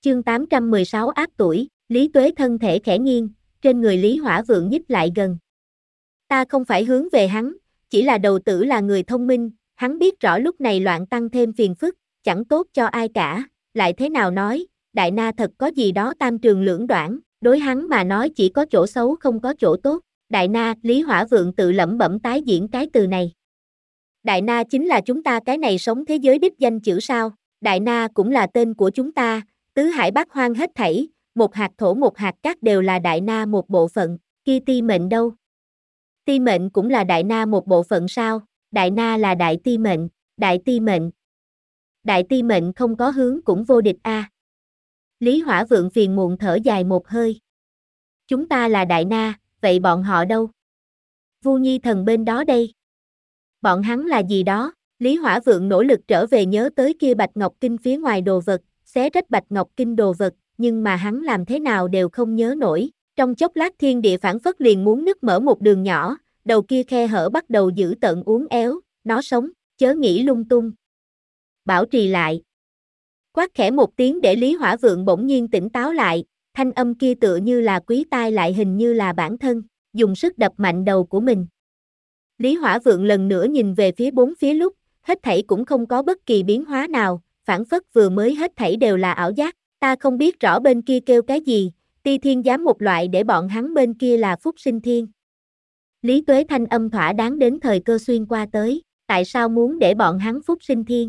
Chương 816 áp tuổi, Lý Tuế thân thể khẽ nghiêng, trên người Lý Hỏa Vượng nhích lại gần. Ta không phải hướng về hắn, chỉ là đầu tử là người thông minh, hắn biết rõ lúc này loạn tăng thêm phiền phức, chẳng tốt cho ai cả, lại thế nào nói, Đại Na thật có gì đó tam trường lưỡng đoạn, đối hắn mà nói chỉ có chỗ xấu không có chỗ tốt. Đại Na, Lý Hỏa Vượng tự lẩm bẩm tái diễn cái từ này. Đại Na chính là chúng ta cái này sống thế giới đích danh chữ sao, Đại Na cũng là tên của chúng ta, tứ hải bát hoang hết thảy, một hạt thổ một hạt cát đều là Đại Na một bộ phận, kia ti mệnh đâu? Ti mệnh cũng là Đại Na một bộ phận sao, Đại Na là đại ti mệnh, đại ti mệnh. Đại ti mệnh không có hướng cũng vô địch a. Lý Hỏa Vượng phiền muộn thở dài một hơi. Chúng ta là Đại Na, vậy bọn họ đâu? Vu Nhi Thần bên đó đây. Bọn hắn là gì đó? Lý Hỏa Vượng nỗ lực trở về nhớ tới kia Bạch Ngọc Kinh phía ngoài đồ vật, xé rách Bạch Ngọc Kinh đồ vật, nhưng mà hắn làm thế nào đều không nhớ nổi. Trong chốc lát thiên địa phảng phất liền muốn nứt mở một đường nhỏ, đầu kia khe hở bắt đầu dữ tợn uốn éo, nó sống, chớ nghĩ lung tung. Bảo trì lại. Quát khẽ một tiếng để Lý Hỏa Vượng bỗng nhiên tỉnh táo lại, thanh âm kia tựa như là quý tai lại hình như là bản thân, dùng sức đập mạnh đầu của mình. Lý Hỏa Vượng lần nữa nhìn về phía bốn phía lúc, hết thảy cũng không có bất kỳ biến hóa nào, phảng phất vừa mới hết thảy đều là ảo giác, ta không biết rõ bên kia kêu cái gì, Ti Thiên Giám một loại để bọn hắn bên kia là Phúc Sinh Thiên. Lý Tuế thanh âm thỏa đáng đến thời cơ xuyên qua tới, tại sao muốn để bọn hắn Phúc Sinh Thiên?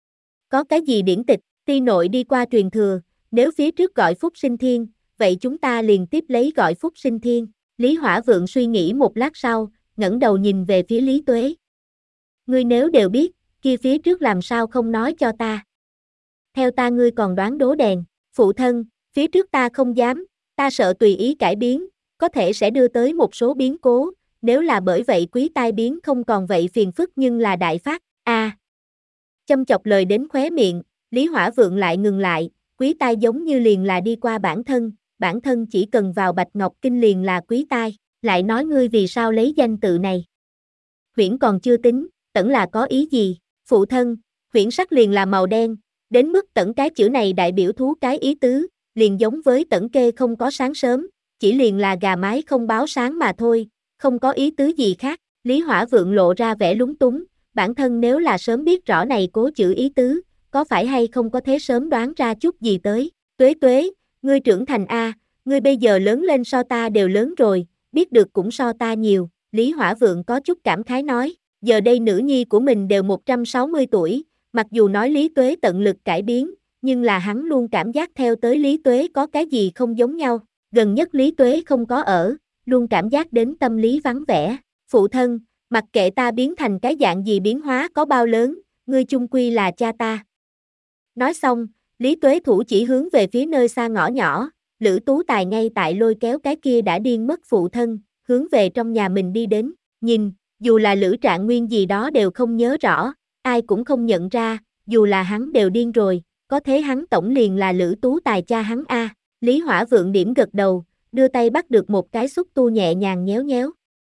Có cái gì điển tịch, Ti nội đi qua truyền thừa, nếu phía trước gọi Phúc Sinh Thiên, vậy chúng ta liền tiếp lấy gọi Phúc Sinh Thiên. Lý Hỏa Vượng suy nghĩ một lát sau, ngẩng đầu nhìn về phía Lý Tuế. Ngươi nếu đều biết, kia phía trước làm sao không nói cho ta? Theo ta ngươi còn đoán đố đèn, phụ thân, phía trước ta không dám, ta sợ tùy ý cải biến, có thể sẽ đưa tới một số biến cố, nếu là bởi vậy quý tai biến không còn vậy phiền phức nhưng là đại phát, châm chọc lời đến khóe miệng, Lý Hỏa Vượng lại ngừng lại, quý tai giống như liền là đi qua bản thân chỉ cần vào Bạch Ngọc Kinh liền là quý tai, lại nói ngươi vì sao lấy danh tự này. Huyễn còn chưa tính, Tẩn là có ý gì, phụ thân, huyễn sắc liền là màu đen, đến mức Tẩn cái chữ này đại biểu thú cái ý tứ, liền giống với Tẩn kê không có sáng sớm, chỉ liền là gà mái không báo sáng mà thôi, không có ý tứ gì khác. Lý Hỏa Vượng lộ ra vẻ lúng túng, bản thân nếu là sớm biết rõ này cố chữ ý tứ, có phải hay không có thế sớm đoán ra chút gì tới. Tuế Tuế, ngươi trưởng thành a, ngươi bây giờ lớn lên so ta đều lớn rồi, biết được cũng so ta nhiều, Lý Hỏa Vượng có chút cảm khái nói, giờ đây nữ nhi của mình đều 160 tuổi, mặc dù nói Lý Tuế tận lực cải biến, nhưng là hắn luôn cảm giác theo tới Lý Tuế có cái gì không giống nhau, gần nhất Lý Tuế không có ở, luôn cảm giác đến tâm lý vắng vẻ, phụ thân, mặc kệ ta biến thành cái dạng gì biến hóa có bao lớn, ngươi chung quy là cha ta. Nói xong, Lý Tuế thủ chỉ hướng về phía nơi xa ngõ nhỏ, Lữ Tú Tài ngay tại lôi kéo cái kia đã điên mất phụ thân, hướng về trong nhà mình đi đến, nhìn, dù là Lữ Trạng Nguyên gì đó đều không nhớ rõ, ai cũng không nhận ra, dù là hắn đều điên rồi, có thế hắn tổng liền là Lữ Tú Tài cha hắn a. Lý Hỏa Vượng điểm gật đầu, đưa tay bắt được một cái xúc tu nhẹ nhàng nhéo nhéo.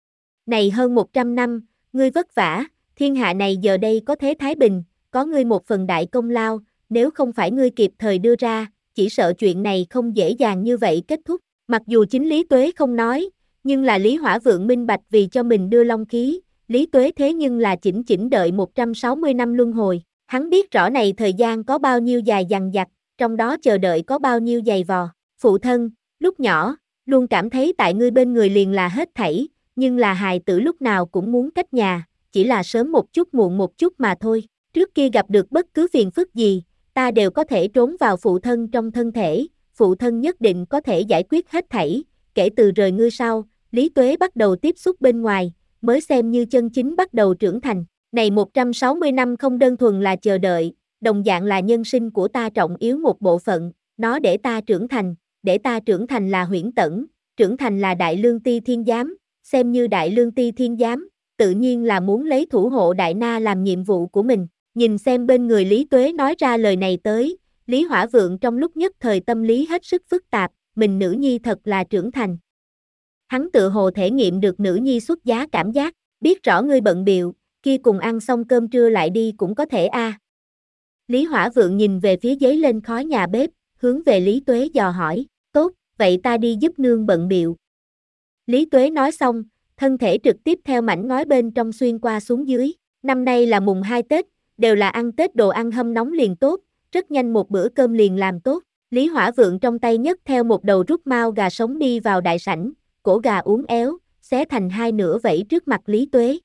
Này hơn 100 năm, ngươi vất vả, thiên hạ này giờ đây có thế thái bình, có ngươi một phần đại công lao, nếu không phải ngươi kịp thời đưa ra, chỉ sợ chuyện này không dễ dàng như vậy kết thúc. Mặc dù chính Lý Tuế không nói, nhưng là Lý Hỏa Vượng minh bạch vì cho mình đưa long khí, Lý Tuế thế nhưng là chỉnh chỉnh đợi 160 năm luân hồi. Hắn biết rõ này thời gian có bao nhiêu dài dằng dặc, trong đó chờ đợi có bao nhiêu dày vò. Phụ thân, lúc nhỏ, luôn cảm thấy tại ngươi bên người liền là hết thảy, nhưng là hài tử lúc nào cũng muốn cách nhà, chỉ là sớm một chút muộn một chút mà thôi. Trước kia gặp được bất cứ phiền phức gì, ta đều có thể trốn vào phụ thân trong thân thể, phụ thân nhất định có thể giải quyết hết thảy. Kể từ rời ngươi sau, Lý Tuế bắt đầu tiếp xúc bên ngoài, mới xem như chân chính bắt đầu trưởng thành. Này 160 năm không đơn thuần là chờ đợi, đồng dạng là nhân sinh của ta trọng yếu một bộ phận, nó để ta trưởng thành là Huyễn Tẩn, trưởng thành là Đại Lương Ti Thiên Giám, xem như Đại Lương Ti Thiên Giám, tự nhiên là muốn lấy thủ hộ Đại Na làm nhiệm vụ của mình. Nhìn xem bên người Lý Tuế nói ra lời này tới, Lý Hỏa Vượng trong lúc nhất thời tâm lý hết sức phức tạp, mình nữ nhi thật là trưởng thành. Hắn tự hồ thể nghiệm được nữ nhi xuất giá cảm giác, biết rõ ngươi bận bịu, kia cùng ăn xong cơm trưa lại đi cũng có thể a. Lý Hỏa Vượng nhìn về phía giấy lên khói nhà bếp, hướng về Lý Tuế dò hỏi, tốt, vậy ta đi giúp nương bận biệu. Lý Tuế nói xong, thân thể trực tiếp theo mảnh ngói bên trong xuyên qua xuống dưới. Năm nay là mùng 2 Tết, đều là ăn Tết đồ ăn hâm nóng liền tốt, rất nhanh một bữa cơm liền làm tốt. Lý Hỏa Vượng trong tay nhấc theo một đầu rút mao gà sống đi vào đại sảnh, cổ gà uốn éo, xé thành hai nửa vẩy trước mặt Lý Tuế.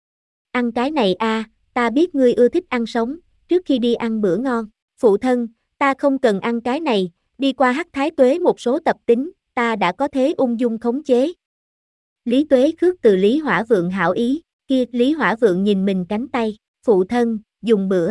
Ăn cái này a, ta biết ngươi ưa thích ăn sống, trước khi đi ăn bữa ngon. Phụ thân, ta không cần ăn cái này, đi qua Hắc Thái Tuế một số tập tính, ta đã có thế ung dung khống chế. Lý Tuế khước từ Lý Hỏa Vượng hảo ý, kia Lý Hỏa Vượng nhìn mình cánh tay, phụ thân, dùng bữa.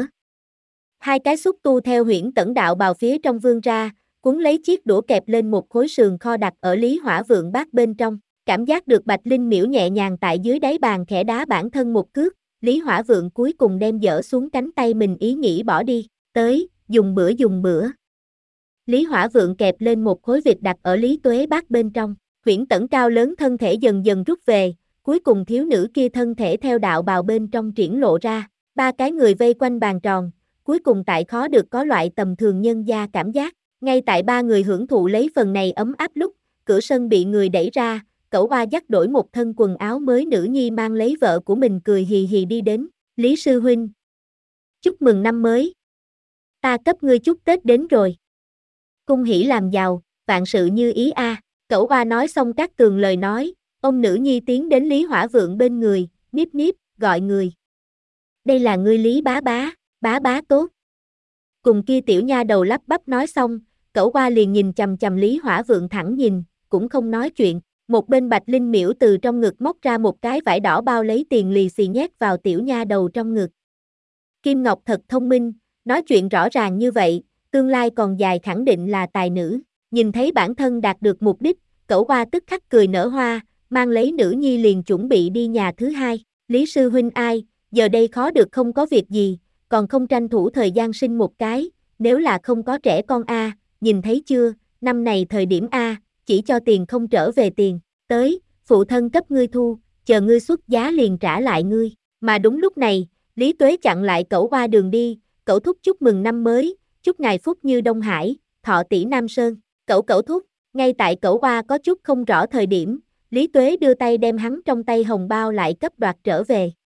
Hai cái xúc tu theo huyễn tẩn đạo bào phía trong vươn ra, cuốn lấy chiếc đũa kẹp lên một khối sườn kho đặt ở Lý Hỏa Vượng bát bên trong. Cảm giác được Bạch Linh miễu nhẹ nhàng tại dưới đáy bàn khẽ đá bản thân một cước, Lý Hỏa Vượng cuối cùng đem dỡ xuống cánh tay mình ý nghĩ bỏ đi, tới, dùng bữa dùng bữa. Lý Hỏa Vượng kẹp lên một khối vịt đặt ở Lý Tuế bát bên trong, huyễn tẩn cao lớn thân thể dần dần rút về, cuối cùng thiếu nữ kia thân thể theo đạo bào bên trong triển lộ ra, ba cái người vây quanh bàn tròn, cuối cùng tại khó được có loại tầm thường nhân gia cảm giác, ngay tại ba người hưởng thụ lấy phần này ấm áp lúc, cửa sân bị người đẩy ra, Cẩu Oa dắt đổi một thân quần áo mới nữ nhi mang lấy vợ của mình cười hì hì đi đến, Lý sư huynh. Chúc mừng năm mới. Ta cấp ngươi chúc Tết đến rồi. Cung hỷ làm giàu, vạn sự như ý a. Cẩu Oa nói xong các tường lời nói, ông nữ nhi tiến đến Lý Hỏa Vượng bên người, níp níp, gọi người. Đây là ngươi Lý bá bá tốt. Cùng kia tiểu nha đầu lắp bắp nói xong, Cẩu Oa liền nhìn chằm chằm Lý Hỏa Vượng thẳng nhìn, cũng không nói chuyện. Một bên Bạch Linh miễu từ trong ngực móc ra một cái vải đỏ bao lấy tiền lì xì nhét vào tiểu nha đầu trong ngực. Kim Ngọc thật thông minh, nói chuyện rõ ràng như vậy, tương lai còn dài khẳng định là tài nữ. Nhìn thấy bản thân đạt được mục đích, Cẩu Oa tức khắc cười nở hoa, mang lấy nữ nhi liền chuẩn bị đi nhà thứ hai. Lý sư huynh ai, giờ đây khó được không có việc gì, còn không tranh thủ thời gian sinh một cái, nếu là không có trẻ con a, nhìn thấy chưa, năm này thời điểm a, chỉ cho tiền không trở về tiền, tới, phụ thân cấp ngươi thu, chờ ngươi xuất giá liền trả lại ngươi. Mà đúng lúc này, Lý Tuế chặn lại Cẩu Oa đường đi, Cẩu thúc chúc mừng năm mới, chúc ngài phúc như Đông Hải, thọ tỷ Nam Sơn. Cẩu thúc, ngay tại Cẩu Oa có chút không rõ thời điểm, Lý Tuế đưa tay đem hắn trong tay hồng bao lại cấp đoạt trở về.